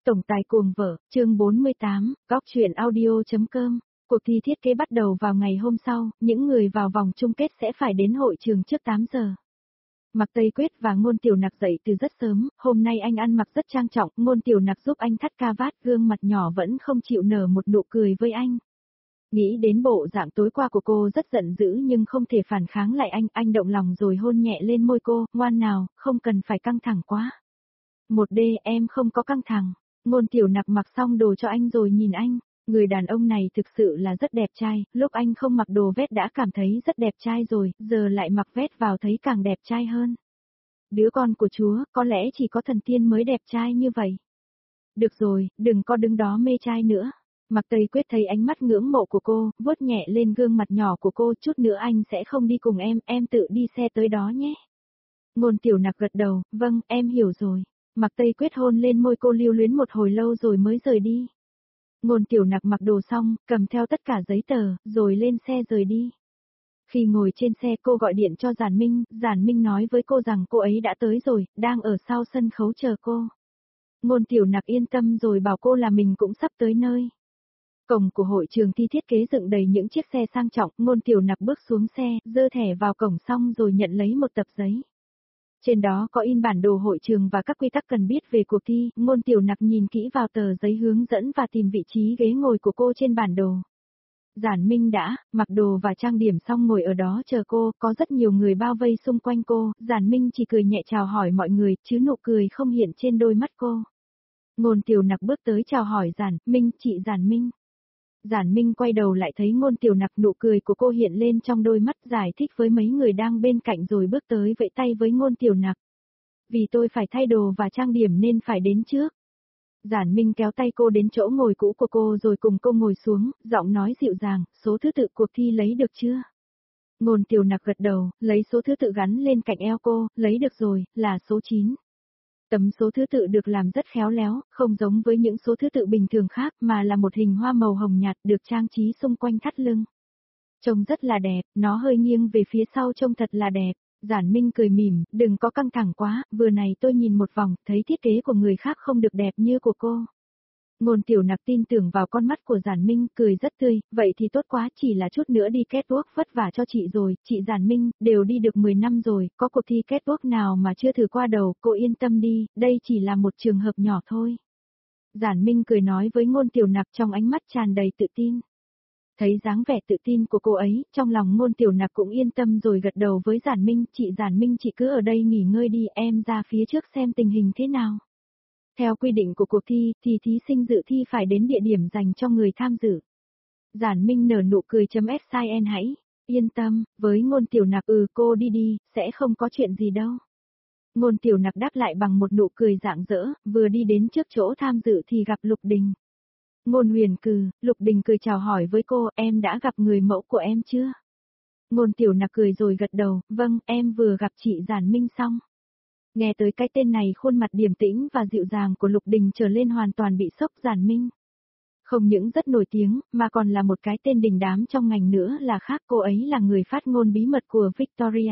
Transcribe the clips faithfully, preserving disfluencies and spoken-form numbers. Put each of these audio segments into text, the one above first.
Tổng tài cuồng vợ, chương bốn mươi tám, góc truyện audio.com. Cuộc thi thiết kế bắt đầu vào ngày hôm sau, những người vào vòng chung kết sẽ phải đến hội trường trước tám giờ. Mạc Tây Quyết và Ngôn Tiểu Nặc dậy từ rất sớm, hôm nay anh ăn mặc rất trang trọng, Ngôn Tiểu Nặc giúp anh thắt ca vát, gương mặt nhỏ vẫn không chịu nở một nụ cười với anh. Nghĩ đến bộ dạng tối qua của cô rất giận dữ nhưng không thể phản kháng lại anh, anh động lòng rồi hôn nhẹ lên môi cô, ngoan nào, không cần phải căng thẳng quá. Một đê em không có căng thẳng. Ngôn Tiểu Nặc mặc xong đồ cho anh rồi nhìn anh, người đàn ông này thực sự là rất đẹp trai, lúc anh không mặc đồ vest đã cảm thấy rất đẹp trai rồi, giờ lại mặc vest vào thấy càng đẹp trai hơn. Đứa con của Chúa, có lẽ chỉ có thần tiên mới đẹp trai như vậy. Được rồi, đừng có đứng đó mê trai nữa. Mạc Tây Quyết thấy ánh mắt ngưỡng mộ của cô, vuốt nhẹ lên gương mặt nhỏ của cô, chút nữa anh sẽ không đi cùng em, em tự đi xe tới đó nhé. Ngôn Tiểu Nặc gật đầu, vâng, em hiểu rồi. Mạc Tây Quyết hôn lên môi cô lưu luyến một hồi lâu rồi mới rời đi. Ngôn Tiểu Nặc mặc đồ xong, cầm theo tất cả giấy tờ, rồi lên xe rời đi. Khi ngồi trên xe cô gọi điện cho Giản Minh, Giản Minh nói với cô rằng cô ấy đã tới rồi, đang ở sau sân khấu chờ cô. Ngôn Tiểu Nặc yên tâm rồi bảo cô là mình cũng sắp tới nơi. Cổng của hội trường thi thiết kế dựng đầy những chiếc xe sang trọng, Ngôn Tiểu Nặc bước xuống xe, giơ thẻ vào cổng xong rồi nhận lấy một tập giấy. Trên đó có in bản đồ hội trường và các quy tắc cần biết về cuộc thi, Ngôn Tiểu Nặc nhìn kỹ vào tờ giấy hướng dẫn và tìm vị trí ghế ngồi của cô trên bản đồ. Giản Minh đã mặc đồ và trang điểm xong ngồi ở đó chờ cô, có rất nhiều người bao vây xung quanh cô, Giản Minh chỉ cười nhẹ chào hỏi mọi người, chứ nụ cười không hiện trên đôi mắt cô. Ngôn Tiểu Nặc bước tới chào hỏi Giản Minh, chị Giản Minh. Giản Minh quay đầu lại thấy Ngôn Tiểu Nặc, nụ cười của cô hiện lên trong đôi mắt, giải thích với mấy người đang bên cạnh rồi bước tới vẫy tay với Ngôn Tiểu Nặc. Vì tôi phải thay đồ và trang điểm nên phải đến trước. Giản Minh kéo tay cô đến chỗ ngồi cũ của cô rồi cùng cô ngồi xuống, giọng nói dịu dàng, số thứ tự cuộc thi lấy được chưa? Ngôn Tiểu Nặc gật đầu, lấy số thứ tự gắn lên cạnh eo cô, lấy được rồi, là số chín. Tấm số thứ tự được làm rất khéo léo, không giống với những số thứ tự bình thường khác mà là một hình hoa màu hồng nhạt được trang trí xung quanh thắt lưng. Trông rất là đẹp, nó hơi nghiêng về phía sau trông thật là đẹp. Giản Minh cười mỉm, đừng có căng thẳng quá, vừa này tôi nhìn một vòng, thấy thiết kế của người khác không được đẹp như của cô. Ngôn Tiểu Nặc tin tưởng vào con mắt của Giản Minh, cười rất tươi, vậy thì tốt quá, chỉ là chút nữa đi catwalk vất vả cho chị rồi, chị Giản Minh, đều đi được mười năm rồi, có cuộc thi catwalk nào mà chưa thử qua đầu, cô yên tâm đi, đây chỉ là một trường hợp nhỏ thôi. Giản Minh cười nói với Ngôn Tiểu Nặc trong ánh mắt tràn đầy tự tin. Thấy dáng vẻ tự tin của cô ấy, trong lòng Ngôn Tiểu Nặc cũng yên tâm rồi gật đầu với Giản Minh, chị Giản Minh chị cứ ở đây nghỉ ngơi đi, em ra phía trước xem tình hình thế nào. Theo quy định của cuộc thi, thì thí sinh dự thi phải đến địa điểm dành cho người tham dự. Giản Minh nở nụ cười chấm ép sai en hãy, yên tâm, với Ngôn Tiểu Nặc ừ cô đi đi, sẽ không có chuyện gì đâu. Ngôn Tiểu Nặc đáp lại bằng một nụ cười rạng rỡ, vừa đi đến trước chỗ tham dự thì gặp Lục Đình. Ngôn Huyền Cừ, Lục Đình cười chào hỏi với cô, em đã gặp người mẫu của em chưa? Ngôn Tiểu Nặc cười rồi gật đầu, vâng, em vừa gặp chị Giản Minh xong. Nghe tới cái tên này khuôn mặt điềm tĩnh và dịu dàng của Lục Đình trở lên hoàn toàn bị sốc. Giản Minh. Không những rất nổi tiếng, mà còn là một cái tên đình đám trong ngành nữa là khác, cô ấy là người phát ngôn bí mật của Victoria.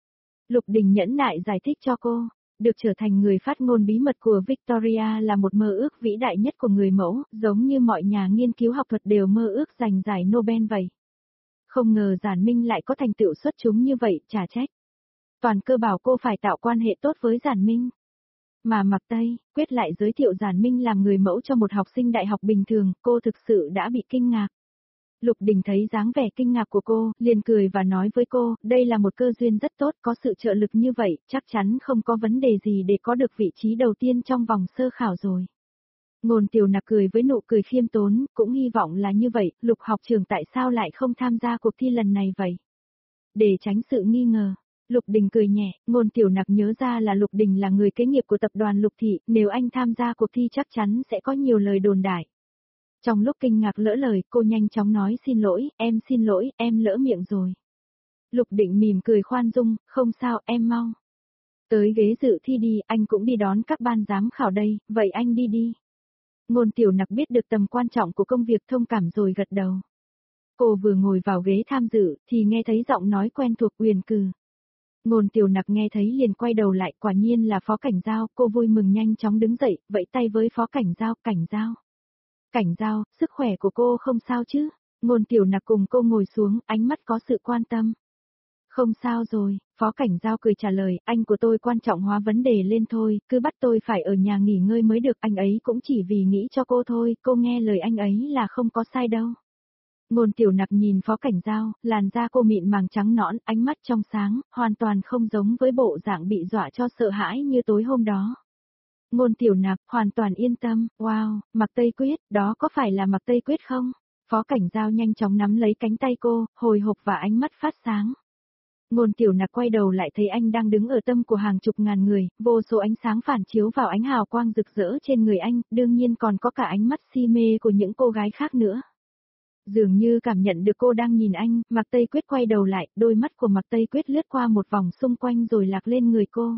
Lục Đình nhẫn nại giải thích cho cô. Được trở thành người phát ngôn bí mật của Victoria là một mơ ước vĩ đại nhất của người mẫu, giống như mọi nhà nghiên cứu học thuật đều mơ ước giành giải Nobel vậy. Không ngờ Giản Minh lại có thành tựu xuất chúng như vậy, chả trách. Toàn cơ bảo cô phải tạo quan hệ tốt với Giản Minh. Mà Mạc Tây Quyết lại giới thiệu Giản Minh làm người mẫu cho một học sinh đại học bình thường, cô thực sự đã bị kinh ngạc. Lục Đình thấy dáng vẻ kinh ngạc của cô, liền cười và nói với cô, đây là một cơ duyên rất tốt, có sự trợ lực như vậy, chắc chắn không có vấn đề gì để có được vị trí đầu tiên trong vòng sơ khảo rồi. Ngôn Tiểu Nặc cười với nụ cười khiêm tốn, cũng hy vọng là như vậy, Lục học trưởng tại sao lại không tham gia cuộc thi lần này vậy? Để tránh sự nghi ngờ. Lục Đình cười nhẹ, Ngôn Tiểu Nặc nhớ ra là Lục Đình là người kế nghiệp của tập đoàn Lục Thị, nếu anh tham gia cuộc thi chắc chắn sẽ có nhiều lời đồn đại. Trong lúc kinh ngạc lỡ lời, cô nhanh chóng nói xin lỗi, em xin lỗi, em lỡ miệng rồi. Lục Định mỉm cười khoan dung, không sao, em mau. Tới ghế dự thi đi, anh cũng đi đón các ban giám khảo đây, vậy anh đi đi. Ngôn Tiểu Nặc biết được tầm quan trọng của công việc thông cảm rồi gật đầu. Cô vừa ngồi vào ghế tham dự, thì nghe thấy giọng nói quen thuộc Huyền Cừ. Ngôn Tiểu Nặc nghe thấy liền quay đầu lại, quả nhiên là Phó Cảnh Giao, cô vui mừng nhanh chóng đứng dậy, vẫy tay với Phó Cảnh Giao, Cảnh Giao. Cảnh Giao, sức khỏe của cô không sao chứ? Ngôn Tiểu Nặc cùng cô ngồi xuống, ánh mắt có sự quan tâm. Không sao rồi, Phó Cảnh Giao cười trả lời, anh của tôi quan trọng hóa vấn đề lên thôi, cứ bắt tôi phải ở nhà nghỉ ngơi mới được, anh ấy cũng chỉ vì nghĩ cho cô thôi, cô nghe lời anh ấy là không có sai đâu. Ngôn Tiểu Nặc nhìn Phó Cảnh Giao, làn da cô mịn màng trắng nõn, ánh mắt trong sáng, hoàn toàn không giống với bộ dạng bị dọa cho sợ hãi như tối hôm đó. Ngôn Tiểu Nặc, hoàn toàn yên tâm, wow, Mạc Tây Quyết, đó có phải là Mạc Tây Quyết không? Phó Cảnh Giao nhanh chóng nắm lấy cánh tay cô, hồi hộp và ánh mắt phát sáng. Ngôn Tiểu Nặc quay đầu lại thấy anh đang đứng ở tâm của hàng chục ngàn người, vô số ánh sáng phản chiếu vào ánh hào quang rực rỡ trên người anh, đương nhiên còn có cả ánh mắt si mê của những cô gái khác nữa. Dường như cảm nhận được cô đang nhìn anh, Mạc Tây Quyết quay đầu lại, đôi mắt của Mạc Tây Quyết lướt qua một vòng xung quanh rồi lạc lên người cô.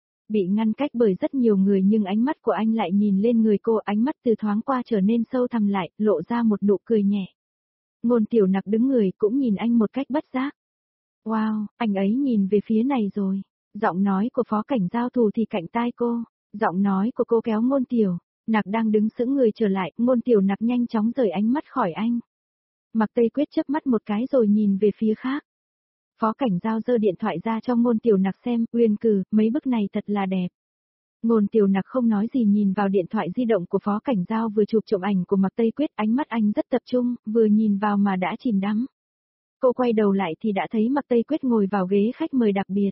Bị ngăn cách bởi rất nhiều người nhưng ánh mắt của anh lại nhìn lên người cô, ánh mắt từ thoáng qua trở nên sâu thẳm lại, lộ ra một nụ cười nhẹ. Ngôn Tiểu Nặc đứng người cũng nhìn anh một cách bất giác. Wow, anh ấy nhìn về phía này rồi. Giọng nói của Phó Cảnh Giao thù thì cạnh tai cô. Giọng nói của cô kéo Ngôn Tiểu Nặc đang đứng sững người trở lại, Ngôn Tiểu Nặc nhanh chóng rời ánh mắt khỏi anh. Mạc Tây Quyết chớp mắt một cái rồi nhìn về phía khác. Phó Cảnh Giao giơ điện thoại ra cho Ngôn Tiểu Nặc xem, Uyên Cử, mấy bức này thật là đẹp. Ngôn Tiểu Nặc không nói gì nhìn vào điện thoại di động của Phó Cảnh Giao vừa chụp trộm ảnh của Mạc Tây Quyết, ánh mắt anh rất tập trung, vừa nhìn vào mà đã chìm đắm. Cô quay đầu lại thì đã thấy Mạc Tây Quyết ngồi vào ghế khách mời đặc biệt.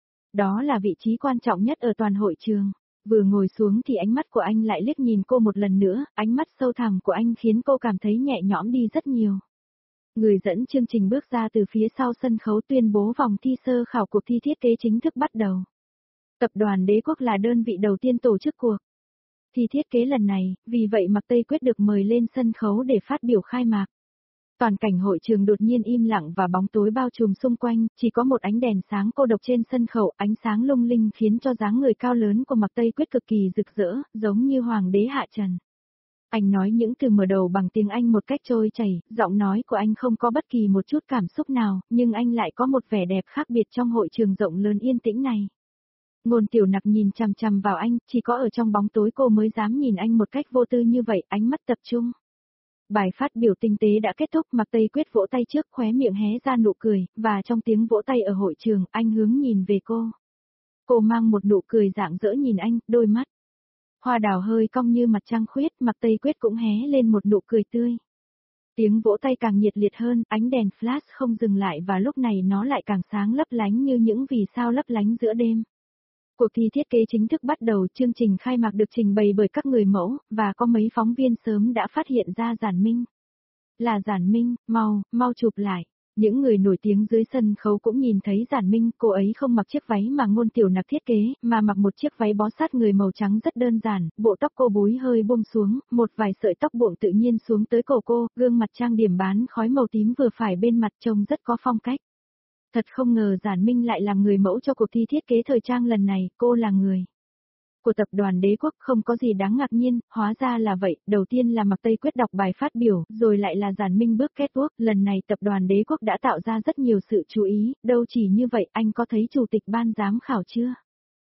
Đó là vị trí quan trọng nhất ở toàn hội trường. Vừa ngồi xuống thì ánh mắt của anh lại liếc nhìn cô một lần nữa, ánh mắt sâu thẳm của anh khiến cô cảm thấy nhẹ nhõm đi rất nhiều. Người dẫn chương trình bước ra từ phía sau sân khấu tuyên bố vòng thi sơ khảo cuộc thi thiết kế chính thức bắt đầu. Tập đoàn Đế Quốc là đơn vị đầu tiên tổ chức cuộc thi thiết kế lần này, vì vậy Mạc Tây Quyết được mời lên sân khấu để phát biểu khai mạc. Toàn cảnh hội trường đột nhiên im lặng và bóng tối bao trùm xung quanh, chỉ có một ánh đèn sáng cô độc trên sân khấu, ánh sáng lung linh khiến cho dáng người cao lớn của Mạc Tây Quyết cực kỳ rực rỡ, giống như hoàng đế hạ trần. Anh nói những từ mở đầu bằng tiếng Anh một cách trôi chảy, giọng nói của anh không có bất kỳ một chút cảm xúc nào, nhưng anh lại có một vẻ đẹp khác biệt trong hội trường rộng lớn yên tĩnh này. Ngôn Tiểu Nặc nhìn chằm chằm vào anh, chỉ có ở trong bóng tối cô mới dám nhìn anh một cách vô tư như vậy, ánh mắt tập trung. Bài phát biểu tinh tế đã kết thúc, Mạc Tây Quyết vỗ tay trước, khóe miệng hé ra nụ cười, và trong tiếng vỗ tay ở hội trường, anh hướng nhìn về cô. Cô mang một nụ cười rạng rỡ nhìn anh, đôi mắt hoa đào hơi cong như mặt trăng khuyết, Mạc Tây Quyết cũng hé lên một nụ cười tươi. Tiếng vỗ tay càng nhiệt liệt hơn, ánh đèn flash không dừng lại và lúc này nó lại càng sáng lấp lánh như những vì sao lấp lánh giữa đêm. Cuộc thi thiết kế chính thức bắt đầu, chương trình khai mạc được trình bày bởi các người mẫu, và có mấy phóng viên sớm đã phát hiện ra Giản Minh. Là Giản Minh, mau, mau chụp lại. Những người nổi tiếng dưới sân khấu cũng nhìn thấy Giản Minh, cô ấy không mặc chiếc váy mà Ngôn Tiểu Nặc thiết kế, mà mặc một chiếc váy bó sát người màu trắng rất đơn giản, bộ tóc cô búi hơi buông xuống, một vài sợi tóc buông tự nhiên xuống tới cổ cô, gương mặt trang điểm bán khói màu tím vừa phải bên mặt trông rất có phong cách. Thật không ngờ Giản Minh lại làm người mẫu cho cuộc thi thiết kế thời trang lần này, cô là người của tập đoàn Đế Quốc, không có gì đáng ngạc nhiên, hóa ra là vậy, đầu tiên là Mạc Tây Quyết đọc bài phát biểu, rồi lại là Giản Minh bước catwalk, lần này tập đoàn Đế Quốc đã tạo ra rất nhiều sự chú ý, đâu chỉ như vậy, anh có thấy chủ tịch ban giám khảo chưa?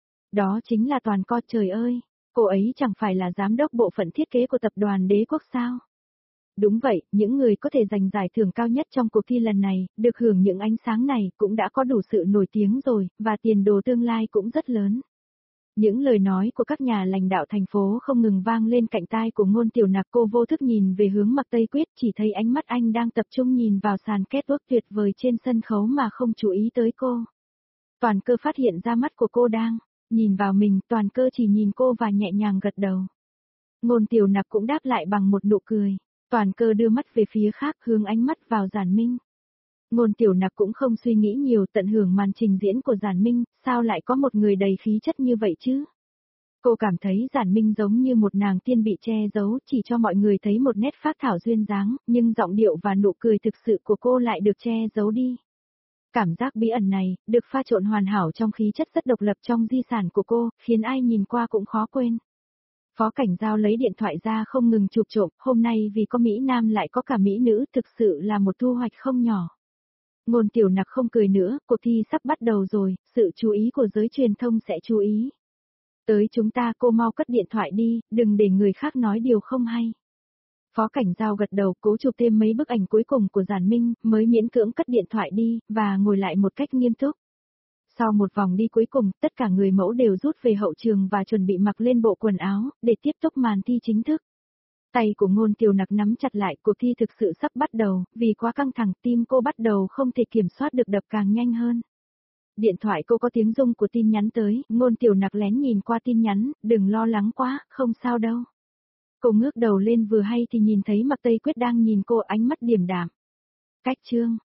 Đó chính là Toàn Co, trời ơi, cô ấy chẳng phải là giám đốc bộ phận thiết kế của tập đoàn Đế Quốc sao? Đúng vậy, những người có thể giành giải thưởng cao nhất trong cuộc thi lần này, được hưởng những ánh sáng này, cũng đã có đủ sự nổi tiếng rồi, và tiền đồ tương lai cũng rất lớn. Những lời nói của các nhà lãnh đạo thành phố không ngừng vang lên cạnh tai của Ngôn Tiểu Nặc, cô vô thức nhìn về hướng Mạc Tây Quyết, chỉ thấy ánh mắt anh đang tập trung nhìn vào sàn catwalk tuyệt vời trên sân khấu mà không chú ý tới cô. Toàn Cơ phát hiện ra mắt của cô đang nhìn vào mình, Toàn Cơ chỉ nhìn cô và nhẹ nhàng gật đầu. Ngôn Tiểu Nặc cũng đáp lại bằng một nụ cười. Toàn Cơ đưa mắt về phía khác, hướng ánh mắt vào Giản Minh. Ngôn Tiểu Nặc cũng không suy nghĩ nhiều, tận hưởng màn trình diễn của Giản Minh, sao lại có một người đầy khí chất như vậy chứ? Cô cảm thấy Giản Minh giống như một nàng tiên bị che giấu, chỉ cho mọi người thấy một nét phác thảo duyên dáng, nhưng giọng điệu và nụ cười thực sự của cô lại được che giấu đi. Cảm giác bí ẩn này, được pha trộn hoàn hảo trong khí chất rất độc lập trong di sản của cô, khiến ai nhìn qua cũng khó quên. Phó Cảnh Giao lấy điện thoại ra không ngừng chụp trộm, hôm nay vì có Mỹ Nam lại có cả Mỹ nữ, thực sự là một thu hoạch không nhỏ. Ngôn Tiểu Nặc không cười nữa, cuộc thi sắp bắt đầu rồi, sự chú ý của giới truyền thông sẽ chú ý. Tới chúng ta, cô mau cất điện thoại đi, đừng để người khác nói điều không hay. Phó Cảnh Giao gật đầu, cố chụp thêm mấy bức ảnh cuối cùng của Giản Minh, mới miễn cưỡng cất điện thoại đi, và ngồi lại một cách nghiêm túc. Sau một vòng đi cuối cùng, tất cả người mẫu đều rút về hậu trường và chuẩn bị mặc lên bộ quần áo, để tiếp tục màn thi chính thức. Tay của Ngôn Tiểu Nặc nắm chặt lại, cuộc thi thực sự sắp bắt đầu, vì quá căng thẳng, tim cô bắt đầu không thể kiểm soát được đập càng nhanh hơn. Điện thoại cô có tiếng rung của tin nhắn tới, Ngôn Tiểu Nặc lén nhìn qua tin nhắn, đừng lo lắng quá, không sao đâu. Cô ngước đầu lên vừa hay thì nhìn thấy Mạc Tây Quyết đang nhìn cô, ánh mắt điềm đạm. Cách chương